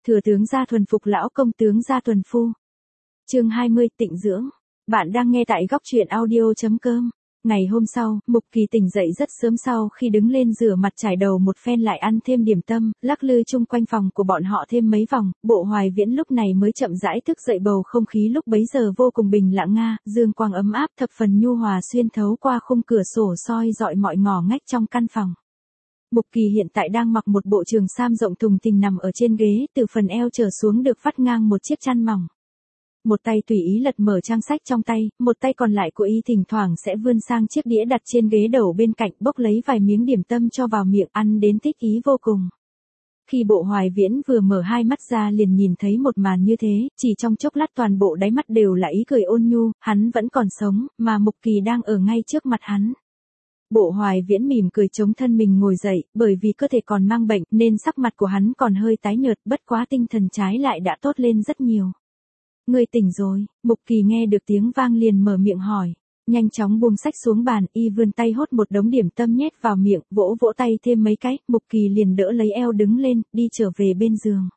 Thừa tướng gia thuần phục lão công tướng gia thuần phu. Chương 20 Tịnh dưỡng. Bạn đang nghe tại góc truyện audio.com. Ngày hôm sau, Mục Kỳ tỉnh dậy rất sớm sau khi đứng lên rửa mặt trải đầu một phen lại ăn thêm điểm tâm, lắc lư chung quanh phòng của bọn họ thêm mấy vòng, Bộ Hoài Viễn lúc này mới chậm rãi thức dậy, bầu không khí lúc bấy giờ vô cùng bình lặng dương quang ấm áp thập phần nhu hòa xuyên thấu qua khung cửa sổ soi dọi mọi ngõ ngách trong căn phòng. Mục Kỳ hiện tại đang mặc một bộ trường sam rộng thùng thình nằm ở trên ghế, từ phần eo trở xuống được vắt ngang một chiếc chăn mỏng. Một tay tùy ý lật mở trang sách trong tay, một tay còn lại của y thỉnh thoảng sẽ vươn sang chiếc đĩa đặt trên ghế đầu bên cạnh, bốc lấy vài miếng điểm tâm cho vào miệng, ăn đến thích ý vô cùng. Khi Bộ Hoài Viễn vừa mở hai mắt ra liền nhìn thấy một màn như thế, chỉ trong chốc lát toàn bộ đáy mắt đều là ý cười ôn nhu, hắn vẫn còn sống, mà Mục Kỳ đang ở ngay trước mặt hắn. Bộ Hoài Viễn mỉm cười chống thân mình ngồi dậy, bởi vì cơ thể còn mang bệnh nên sắc mặt của hắn còn hơi tái nhợt, bất quá tinh thần trái lại đã tốt lên rất nhiều. Ngươi tỉnh rồi, Mục Kỳ nghe được tiếng vang liền mở miệng hỏi. Nhanh chóng buông sách xuống bàn, y vươn tay hốt một đống điểm tâm nhét vào miệng, vỗ vỗ tay thêm mấy cái, Mục Kỳ liền đỡ lấy eo đứng lên, đi trở về bên giường.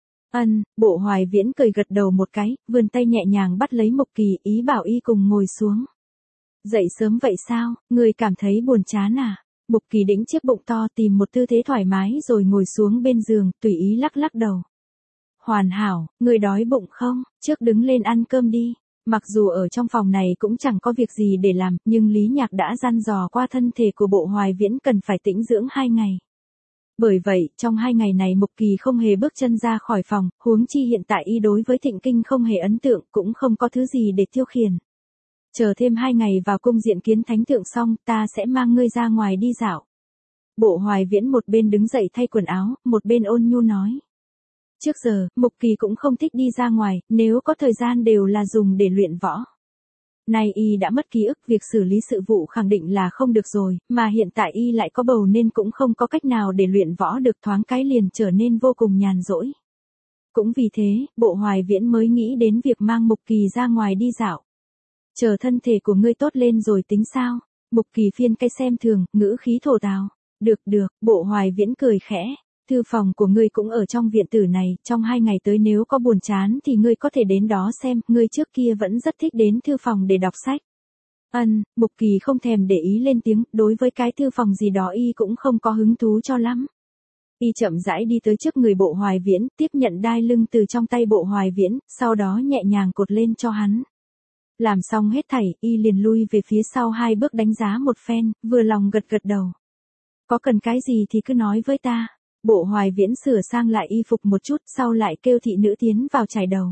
Bộ Hoài Viễn cười gật đầu một cái, vươn tay nhẹ nhàng bắt lấy Mục Kỳ, ý bảo y cùng ngồi xuống. Dậy sớm vậy sao, ngươi cảm thấy buồn chán à? Mục Kỳ đĩnh chiếc bụng to tìm một tư thế thoải mái rồi ngồi xuống bên giường, tùy ý lắc lắc đầu. Hoàn hảo, ngươi đói bụng không? Trước đứng lên ăn cơm đi. Mặc dù ở trong phòng này cũng chẳng có việc gì để làm, nhưng Lý Nhạc đã dặn dò qua thân thể của Bộ Hoài Viễn cần phải tĩnh dưỡng 2 ngày. Bởi vậy, trong 2 ngày này Mục Kỳ không hề bước chân ra khỏi phòng, huống chi hiện tại y đối với Thịnh Kinh không hề ấn tượng, cũng không có thứ gì để tiêu khiển. Chờ thêm 2 ngày vào cung diện kiến thánh thượng xong, ta sẽ mang ngươi ra ngoài đi dạo. Bộ Hoài Viễn một bên đứng dậy thay quần áo, một bên ôn nhu nói. Trước giờ, Mục Kỳ cũng không thích đi ra ngoài, nếu có thời gian đều là dùng để luyện võ. Nay y đã mất ký ức, việc xử lý sự vụ khẳng định là không được rồi, mà hiện tại y lại có bầu nên cũng không có cách nào để luyện võ được, thoáng cái liền trở nên vô cùng nhàn rỗi. Cũng vì thế, Bộ Hoài Viễn mới nghĩ đến việc mang Mục Kỳ ra ngoài đi dạo. Chờ thân thể của ngươi tốt lên rồi tính sao? Mục Kỳ phiên cái xem thường, ngữ khí thổ tào. Được, Bộ Hoài Viễn cười khẽ. Thư phòng của ngươi cũng ở trong viện tử này, trong 2 ngày tới nếu có buồn chán thì ngươi có thể đến đó xem, ngươi trước kia vẫn rất thích đến thư phòng để đọc sách. Mục Kỳ không thèm để ý lên tiếng, đối với cái thư phòng gì đó y cũng không có hứng thú cho lắm. Y chậm rãi đi tới trước người Bộ Hoài Viễn, tiếp nhận đai lưng từ trong tay Bộ Hoài Viễn, sau đó nhẹ nhàng cột lên cho hắn. Làm xong hết thảy, y liền lui về phía sau 2 bước đánh giá một phen, vừa lòng gật gật đầu. Có cần cái gì thì cứ nói với ta. Bộ Hoài Viễn sửa sang lại y phục một chút, sau lại kêu thị nữ tiến vào chải đầu.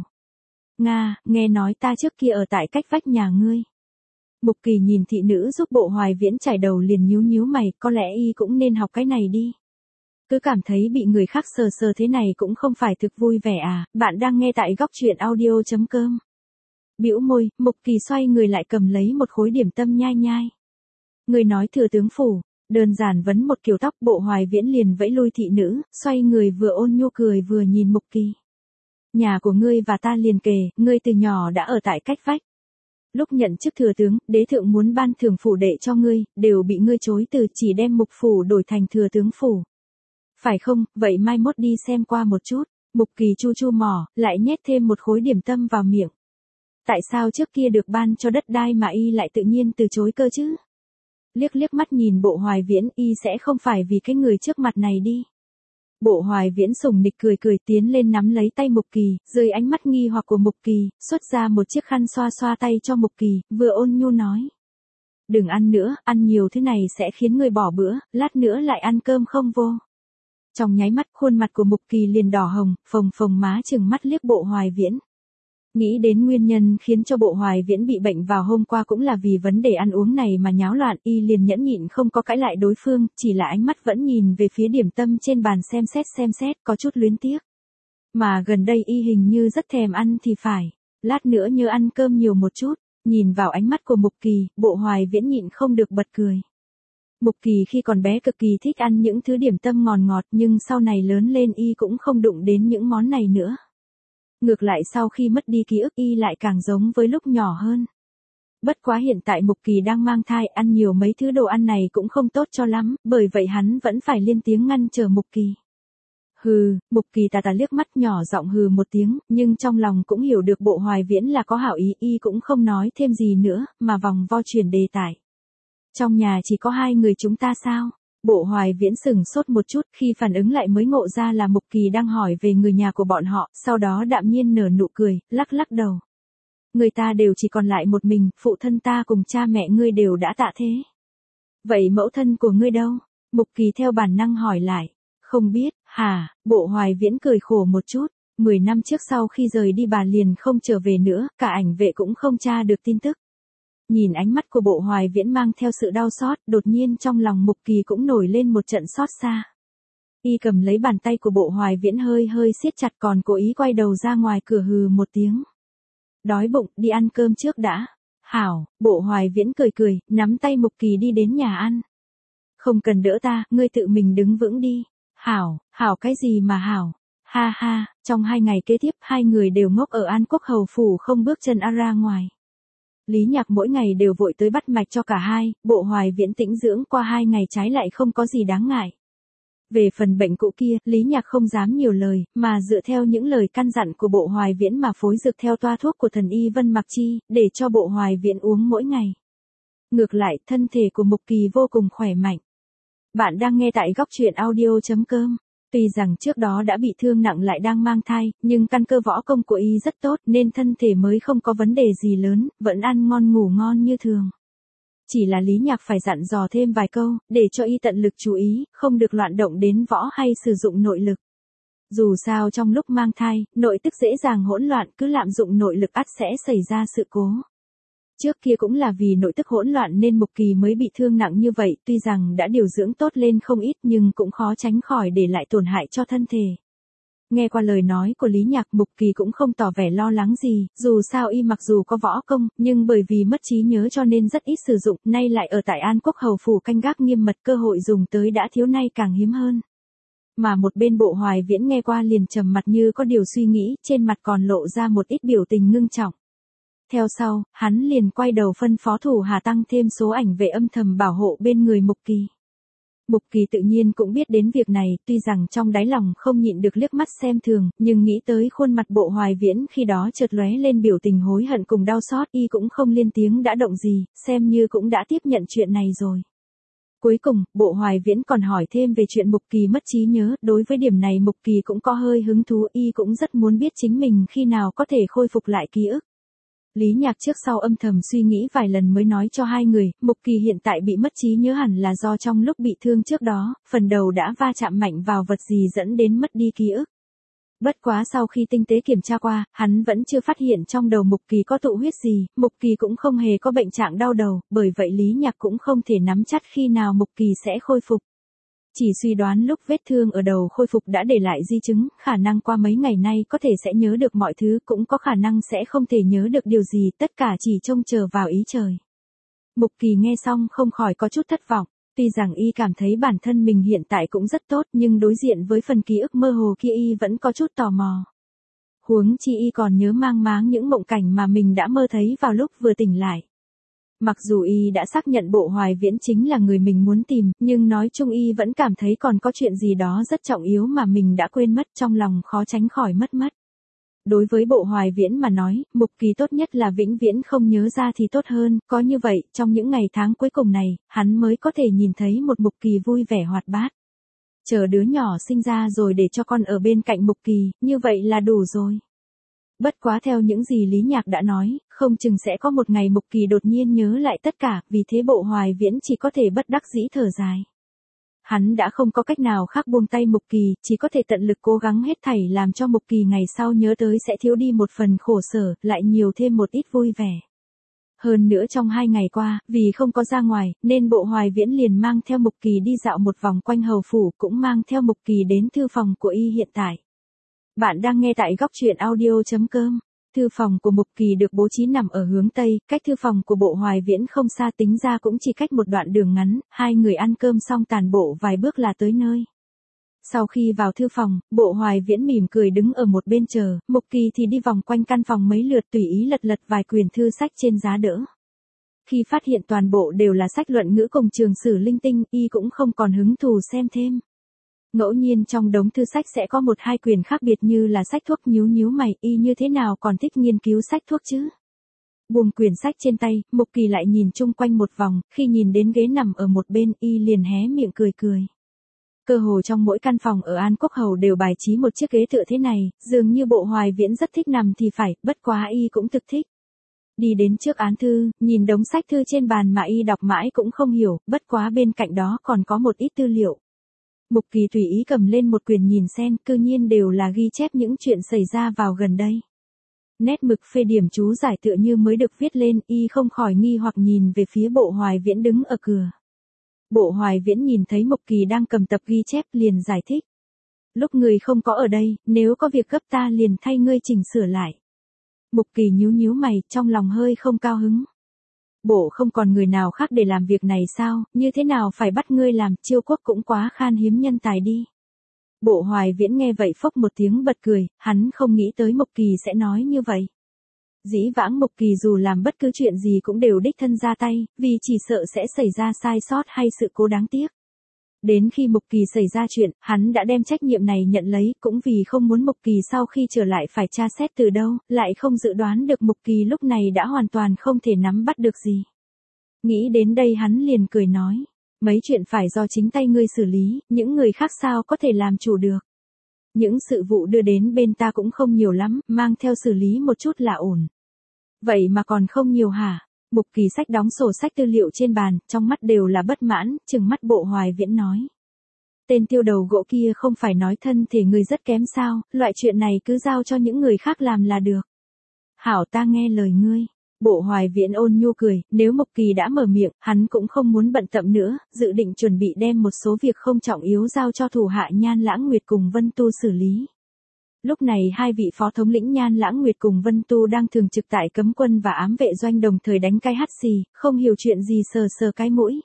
Nghe nói ta trước kia ở tại cách vách nhà ngươi. Mục Kỳ nhìn thị nữ giúp Bộ Hoài Viễn chải đầu liền nhíu mày, có lẽ y cũng nên học cái này đi. Cứ cảm thấy bị người khác sờ sờ thế này cũng không phải thực vui vẻ à, bạn đang nghe tại góc truyện audio.com. Bĩu môi, Mục Kỳ xoay người lại cầm lấy một khối điểm tâm nhai nhai. Người nói thừa tướng phủ. Đơn giản vấn một kiểu tóc, Bộ Hoài Viễn liền vẫy lui thị nữ, xoay người vừa ôn nhu cười vừa nhìn Mục Kỳ. Nhà của ngươi và ta liền kề, ngươi từ nhỏ đã ở tại cách vách. Lúc nhận chức thừa tướng, đế thượng muốn ban thưởng phủ đệ cho ngươi, đều bị ngươi chối từ, chỉ đem Mục phủ đổi thành thừa tướng phủ. Phải không, vậy mai mốt đi xem qua một chút. Mục Kỳ chu mỏ, lại nhét thêm một khối điểm tâm vào miệng. Tại sao trước kia được ban cho đất đai mà y lại tự nhiên từ chối cơ chứ? Liếc mắt nhìn Bộ Hoài Viễn, y sẽ không phải vì cái người trước mặt này đi. Bộ Hoài Viễn sùng nịch cười tiến lên nắm lấy tay Mục Kỳ, dưới ánh mắt nghi hoặc của Mục Kỳ, xuất ra một chiếc khăn xoa tay cho Mục Kỳ, vừa ôn nhu nói. Đừng ăn nữa, ăn nhiều thứ này sẽ khiến người bỏ bữa, lát nữa lại ăn cơm không vô. Trong nháy mắt khuôn mặt của Mục Kỳ liền đỏ hồng, phồng má trừng mắt liếc Bộ Hoài Viễn. Nghĩ đến nguyên nhân khiến cho Bộ Hoài Viễn bị bệnh vào hôm qua cũng là vì vấn đề ăn uống này mà nháo loạn, y liền nhẫn nhịn không có cãi lại đối phương, chỉ là ánh mắt vẫn nhìn về phía điểm tâm trên bàn xem xét, có chút luyến tiếc. Mà gần đây y hình như rất thèm ăn thì phải, lát nữa nhớ ăn cơm nhiều một chút, nhìn vào ánh mắt của Mục Kỳ, Bộ Hoài Viễn nhịn không được bật cười. Mục Kỳ khi còn bé cực kỳ thích ăn những thứ điểm tâm ngọt nhưng sau này lớn lên y cũng không đụng đến những món này nữa. Ngược lại sau khi mất đi ký ức y lại càng giống với lúc nhỏ hơn. Bất quá hiện tại Mục Kỳ đang mang thai, ăn nhiều mấy thứ đồ ăn này cũng không tốt cho lắm, bởi vậy hắn vẫn phải lên tiếng ngăn trở Mục Kỳ. Hừ, Mục Kỳ tà tà liếc mắt nhỏ giọng hừ một tiếng, nhưng trong lòng cũng hiểu được Bộ Hoài Viễn là có hảo ý, y cũng không nói thêm gì nữa, mà vòng vo chuyển đề tài. Trong nhà chỉ có hai người chúng ta sao? Bộ Hoài Viễn sững sốt một chút, khi phản ứng lại mới ngộ ra là Mục Kỳ đang hỏi về người nhà của bọn họ, sau đó đạm nhiên nở nụ cười, lắc lắc đầu. Người ta đều chỉ còn lại một mình, phụ thân ta cùng cha mẹ ngươi đều đã tạ thế. Vậy mẫu thân của ngươi đâu? Mục Kỳ theo bản năng hỏi lại. Không biết, hả? Bộ Hoài Viễn cười khổ một chút. 10 năm trước sau khi rời đi bà liền không trở về nữa, cả ảnh vệ cũng không tra được tin tức. Nhìn ánh mắt của Bộ Hoài Viễn mang theo sự đau xót, đột nhiên trong lòng Mục Kỳ cũng nổi lên một trận xót xa. Y cầm lấy bàn tay của Bộ Hoài Viễn hơi hơi siết chặt, còn cố ý quay đầu ra ngoài cửa hừ một tiếng. Đói bụng, đi ăn cơm trước đã. Hảo, Bộ Hoài Viễn cười cười, nắm tay Mục Kỳ đi đến nhà ăn. Không cần đỡ ta, ngươi tự mình đứng vững đi. Hảo, hảo cái gì mà hảo. Ha ha, trong 2 ngày kế tiếp hai người đều ngốc ở An Quốc Hầu Phủ không bước chân ra ngoài. Lý Nhạc mỗi ngày đều vội tới bắt mạch cho cả hai, Bộ Hoài Viễn tĩnh dưỡng qua 2 ngày trái lại không có gì đáng ngại. Về phần bệnh cũ kia, Lý Nhạc không dám nhiều lời, mà dựa theo những lời căn dặn của Bộ Hoài Viễn mà phối dược theo toa thuốc của thần y Vân Mặc Chi, để cho Bộ Hoài Viễn uống mỗi ngày. Ngược lại, thân thể của Mục Kỳ vô cùng khỏe mạnh. Bạn đang nghe tại góc truyện audio.com. Tuy rằng trước đó đã bị thương nặng lại đang mang thai, nhưng căn cơ võ công của y rất tốt nên thân thể mới không có vấn đề gì lớn, vẫn ăn ngon ngủ ngon như thường. Chỉ là Lý Nhạc phải dặn dò thêm vài câu, để cho y tận lực chú ý, không được loạn động đến võ hay sử dụng nội lực. Dù sao trong lúc mang thai, nội tức dễ dàng hỗn loạn, cứ lạm dụng nội lực ắt sẽ xảy ra sự cố. Trước kia cũng là vì nội tức hỗn loạn nên Mục Kỳ mới bị thương nặng như vậy, tuy rằng đã điều dưỡng tốt lên không ít nhưng cũng khó tránh khỏi để lại tổn hại cho thân thể. Nghe qua lời nói của Lý Nhạc, Mục Kỳ cũng không tỏ vẻ lo lắng gì, dù sao y mặc dù có võ công, nhưng bởi vì mất trí nhớ cho nên rất ít sử dụng, nay lại ở tại An Quốc Hầu Phủ canh gác nghiêm mật, cơ hội dùng tới đã thiếu nay càng hiếm hơn. Mà một bên Bộ Hoài Viễn nghe qua liền trầm mặt như có điều suy nghĩ, trên mặt còn lộ ra một ít biểu tình ngưng trọng. Theo sau, hắn liền quay đầu phân phó thủ hạ tăng thêm số ảnh vệ âm thầm bảo hộ bên người Mục Kỳ. Mục Kỳ tự nhiên cũng biết đến việc này, tuy rằng trong đáy lòng không nhịn được liếc mắt xem thường, nhưng nghĩ tới khuôn mặt Bộ Hoài Viễn khi đó chợt lóe lên biểu tình hối hận cùng đau xót, y cũng không lên tiếng đã động gì, xem như cũng đã tiếp nhận chuyện này rồi. Cuối cùng, Bộ Hoài Viễn còn hỏi thêm về chuyện Mục Kỳ mất trí nhớ, đối với điểm này Mục Kỳ cũng có hơi hứng thú, y cũng rất muốn biết chính mình khi nào có thể khôi phục lại ký ức. Lý Nhạc trước sau âm thầm suy nghĩ vài lần mới nói cho hai người, Mục Kỳ hiện tại bị mất trí nhớ hẳn là do trong lúc bị thương trước đó, phần đầu đã va chạm mạnh vào vật gì dẫn đến mất đi ký ức. Bất quá sau khi tinh tế kiểm tra qua, hắn vẫn chưa phát hiện trong đầu Mục Kỳ có tụ huyết gì, Mục Kỳ cũng không hề có bệnh trạng đau đầu, bởi vậy Lý Nhạc cũng không thể nắm chắc khi nào Mục Kỳ sẽ khôi phục. Chỉ suy đoán lúc vết thương ở đầu khôi phục đã để lại di chứng, khả năng qua mấy ngày nay có thể sẽ nhớ được mọi thứ, cũng có khả năng sẽ không thể nhớ được điều gì, tất cả chỉ trông chờ vào ý trời. Mục Kỳ nghe xong không khỏi có chút thất vọng, tuy rằng y cảm thấy bản thân mình hiện tại cũng rất tốt nhưng đối diện với phần ký ức mơ hồ kia y vẫn có chút tò mò. Huống chi y còn nhớ mang máng những mộng cảnh mà mình đã mơ thấy vào lúc vừa tỉnh lại. Mặc dù y đã xác nhận Bộ Hoài Viễn chính là người mình muốn tìm, nhưng nói chung y vẫn cảm thấy còn có chuyện gì đó rất trọng yếu mà mình đã quên mất, trong lòng khó tránh khỏi mất. Đối với Bộ Hoài Viễn mà nói, Mục Kỳ tốt nhất là vĩnh viễn không nhớ ra thì tốt hơn, có như vậy, trong những ngày tháng cuối cùng này, hắn mới có thể nhìn thấy một Mục Kỳ vui vẻ hoạt bát. Chờ đứa nhỏ sinh ra rồi để cho con ở bên cạnh Mục Kỳ, như vậy là đủ rồi. Bất quá theo những gì Lý Nhạc đã nói, không chừng sẽ có một ngày Mục Kỳ đột nhiên nhớ lại tất cả, vì thế Bộ Hoài Viễn chỉ có thể bất đắc dĩ thở dài. Hắn đã không có cách nào khác buông tay Mục Kỳ, chỉ có thể tận lực cố gắng hết thảy làm cho Mục Kỳ ngày sau nhớ tới sẽ thiếu đi một phần khổ sở, lại nhiều thêm một ít vui vẻ. Hơn nữa trong 2 ngày qua, vì không có ra ngoài, nên Bộ Hoài Viễn liền mang theo Mục Kỳ đi dạo một vòng quanh hầu phủ, cũng mang theo Mục Kỳ đến thư phòng của y hiện tại. Bạn đang nghe tại góc truyện audio.com. Thư phòng của Mục Kỳ được bố trí nằm ở hướng Tây, cách thư phòng của Bộ Hoài Viễn không xa, tính ra cũng chỉ cách một đoạn đường ngắn, hai người ăn cơm xong tàn bộ vài bước là tới nơi. Sau khi vào thư phòng, Bộ Hoài Viễn mỉm cười đứng ở một bên chờ, Mục Kỳ thì đi vòng quanh căn phòng mấy lượt tùy ý lật vài quyển thư sách trên giá đỡ. Khi phát hiện toàn bộ đều là sách luận ngữ cùng trường sử linh tinh, y cũng không còn hứng thú xem thêm. Ngẫu nhiên trong đống thư sách sẽ có một hai quyển khác biệt như là sách thuốc, nhíu nhíu mày, y như thế nào còn thích nghiên cứu sách thuốc chứ. Buông quyển sách trên tay, Mục Kỳ lại nhìn chung quanh một vòng, khi nhìn đến ghế nằm ở một bên y liền hé miệng cười cười. Cơ hồ trong mỗi căn phòng ở An Quốc Hầu đều bài trí một chiếc ghế tựa thế này, dường như Bộ Hoài Viễn rất thích nằm thì phải, bất quá y cũng thực thích. Đi đến trước án thư, nhìn đống sách thư trên bàn mà y đọc mãi cũng không hiểu, bất quá bên cạnh đó còn có một ít tư liệu. Mục Kỳ tùy ý cầm lên một quyển nhìn xem, cư nhiên đều là ghi chép những chuyện xảy ra vào gần đây. Nét mực phê điểm chú giải tựa như mới được viết lên, y không khỏi nghi hoặc nhìn về phía Bộ Hoài Viễn đứng ở cửa. Bộ Hoài Viễn nhìn thấy Mục Kỳ đang cầm tập ghi chép liền giải thích. Lúc người không có ở đây, nếu có việc gấp ta liền thay ngươi chỉnh sửa lại. Mục Kỳ nhíu nhíu mày, trong lòng hơi không cao hứng. Bộ không còn người nào khác để làm việc này sao, như thế nào phải bắt ngươi làm, Chiêu Quốc cũng quá khan hiếm nhân tài đi. Bộ Hoài Viễn nghe vậy phốc một tiếng bật cười, hắn không nghĩ tới Mục Kỳ sẽ nói như vậy. Dĩ vãng Mục Kỳ dù làm bất cứ chuyện gì cũng đều đích thân ra tay, vì chỉ sợ sẽ xảy ra sai sót hay sự cố đáng tiếc. Đến khi Mục Kỳ xảy ra chuyện, hắn đã đem trách nhiệm này nhận lấy, cũng vì không muốn Mục Kỳ sau khi trở lại phải tra xét từ đâu, lại không dự đoán được Mục Kỳ lúc này đã hoàn toàn không thể nắm bắt được gì. Nghĩ đến đây hắn liền cười nói, mấy chuyện phải do chính tay ngươi xử lý, những người khác sao có thể làm chủ được. Những sự vụ đưa đến bên ta cũng không nhiều lắm, mang theo xử lý một chút là ổn. Vậy mà còn không nhiều hả? Mục Kỳ sách đóng sổ sách tư liệu trên bàn, trong mắt đều là bất mãn, trừng mắt Bộ Hoài Viễn nói. Tên tiêu đầu gỗ kia không phải nói thân thể ngươi rất kém sao, loại chuyện này cứ giao cho những người khác làm là được. Hảo, ta nghe lời ngươi. Bộ Hoài Viễn ôn nhu cười, nếu Mục Kỳ đã mở miệng, hắn cũng không muốn bận tâm nữa, dự định chuẩn bị đem một số việc không trọng yếu giao cho thủ hạ Nhan Lãng Nguyệt cùng Vân Tu xử lý. Lúc này hai vị phó thống lĩnh Nhan Lãng Nguyệt cùng Vân Tu đang thường trực tại cấm quân và ám vệ doanh đồng thời đánh cái hắt xì, không hiểu chuyện gì sờ sờ cái mũi.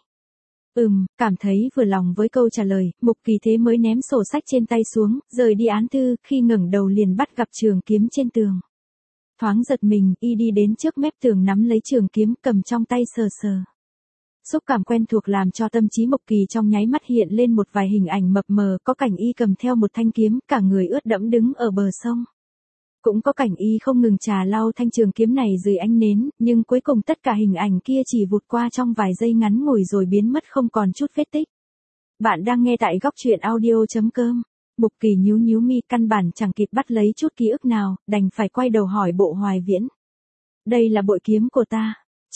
Cảm thấy vừa lòng với câu trả lời, Mục Kỳ thế mới ném sổ sách trên tay xuống, rời đi án thư, khi ngẩng đầu liền bắt gặp trường kiếm trên tường. Thoáng giật mình, y đi đến trước mép tường nắm lấy trường kiếm cầm trong tay sờ sờ. Xúc cảm quen thuộc làm cho tâm trí Mục Kỳ trong nháy mắt hiện lên một vài hình ảnh mập mờ, có cảnh y cầm theo một thanh kiếm, cả người ướt đẫm đứng ở bờ sông. Cũng có cảnh y không ngừng trà lau thanh trường kiếm này dưới ánh nến, nhưng cuối cùng tất cả hình ảnh kia chỉ vụt qua trong vài giây ngắn ngủi rồi biến mất không còn chút vết tích. Bạn đang nghe tại góc truyện audio.com. Mục Kỳ nhíu nhíu mi, căn bản chẳng kịp bắt lấy chút ký ức nào, đành phải quay đầu hỏi Bộ Hoài Viễn. Đây là bội kiếm của ta.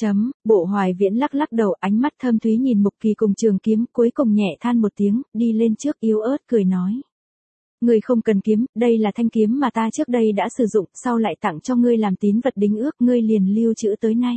Bộ Hoài Viễn lắc lắc đầu, ánh mắt thâm thúy nhìn Mục Kỳ cùng trường kiếm, cuối cùng nhẹ than một tiếng, đi lên trước yếu ớt cười nói. Ngươi không cần kiếm, đây là thanh kiếm mà ta trước đây đã sử dụng, sau lại tặng cho ngươi làm tín vật đính ước, ngươi liền lưu trữ tới nay.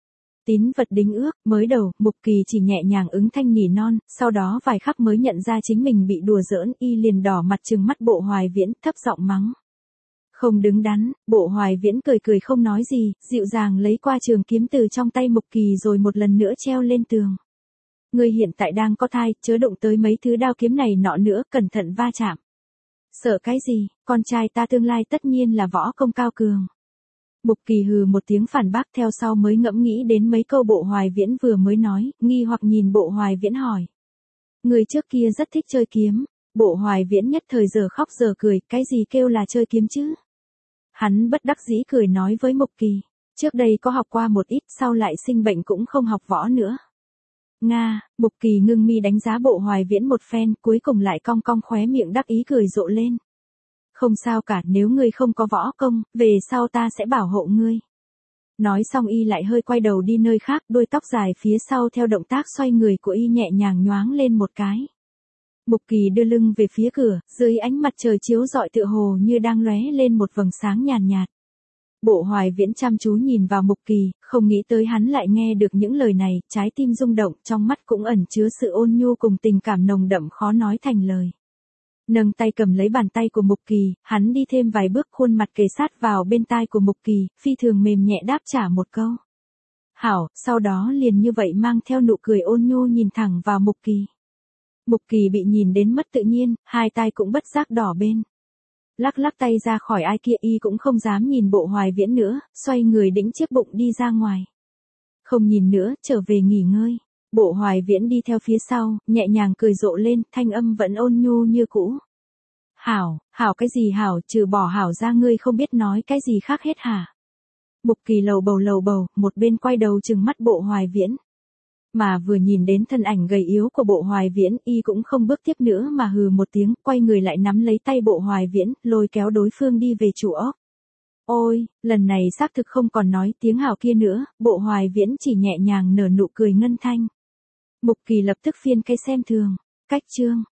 Tín vật đính ước, mới đầu, Mục Kỳ chỉ nhẹ nhàng ứng thanh nỉ non, sau đó vài khắc mới nhận ra chính mình bị đùa giỡn, y liền đỏ mặt trừng mắt Bộ Hoài Viễn, thấp giọng mắng. Không đứng đắn, Bộ Hoài Viễn cười cười không nói gì, dịu dàng lấy qua trường kiếm từ trong tay Mục Kỳ rồi một lần nữa treo lên tường. Ngươi hiện tại đang có thai, chớ đụng tới mấy thứ đao kiếm này nọ nữa, cẩn thận va chạm. Sợ cái gì, con trai ta tương lai tất nhiên là võ công cao cường. Mục Kỳ hừ một tiếng phản bác, theo sau mới ngẫm nghĩ đến mấy câu Bộ Hoài Viễn vừa mới nói, nghi hoặc nhìn Bộ Hoài Viễn hỏi. Người trước kia rất thích chơi kiếm. Bộ Hoài Viễn nhất thời giờ khóc giờ cười, cái gì kêu là chơi kiếm chứ? Hắn bất đắc dĩ cười nói với Mục Kỳ, trước đây có học qua một ít, sau lại sinh bệnh cũng không học võ nữa. Nga, Mục Kỳ ngưng mi đánh giá Bộ Hoài Viễn một phen, cuối cùng lại cong cong khóe miệng đắc ý cười rộ lên. Không sao cả, nếu ngươi không có võ công, về sau ta sẽ bảo hộ ngươi. Nói xong y lại hơi quay đầu đi nơi khác, đuôi tóc dài phía sau theo động tác xoay người của y nhẹ nhàng nhoáng lên một cái. Mục Kỳ đưa lưng về phía cửa, dưới ánh mặt trời chiếu rọi tựa hồ như đang lóe lên một vầng sáng nhàn nhạt. Bộ Hoài Viễn chăm chú nhìn vào Mục Kỳ, không nghĩ tới hắn lại nghe được những lời này, trái tim rung động, trong mắt cũng ẩn chứa sự ôn nhu cùng tình cảm nồng đậm khó nói thành lời. Nâng tay cầm lấy bàn tay của Mục Kỳ, hắn đi thêm vài bước, khuôn mặt kề sát vào bên tai của Mục Kỳ, phi thường mềm nhẹ đáp trả một câu. Hảo, sau đó liền như vậy mang theo nụ cười ôn nhu nhìn thẳng vào Mục Kỳ. Mục Kỳ bị nhìn đến mất tự nhiên, hai tai cũng bất giác đỏ bên. Lắc lắc tay ra khỏi ai kia, y cũng không dám nhìn Bộ Hoài Viễn nữa, xoay người đĩnh chiếc bụng đi ra ngoài. Không nhìn nữa, trở về nghỉ ngơi. Bộ Hoài Viễn đi theo phía sau, nhẹ nhàng cười rộ lên, thanh âm vẫn ôn nhu như cũ. Hảo, hảo cái gì hảo, trừ bỏ hảo ra ngươi không biết nói cái gì khác hết hả? Mục Kỳ lầu bầu, một bên quay đầu trừng mắt Bộ Hoài Viễn. Mà vừa nhìn đến thân ảnh gầy yếu của Bộ Hoài Viễn, y cũng không bước tiếp nữa mà hừ một tiếng, quay người lại nắm lấy tay Bộ Hoài Viễn, lôi kéo đối phương đi về chủ ốc. Ôi, lần này xác thực không còn nói tiếng hảo kia nữa, Bộ Hoài Viễn chỉ nhẹ nhàng nở nụ cười ngân thanh. Mục Kỳ lập tức phiên cái xem thường. Cách chương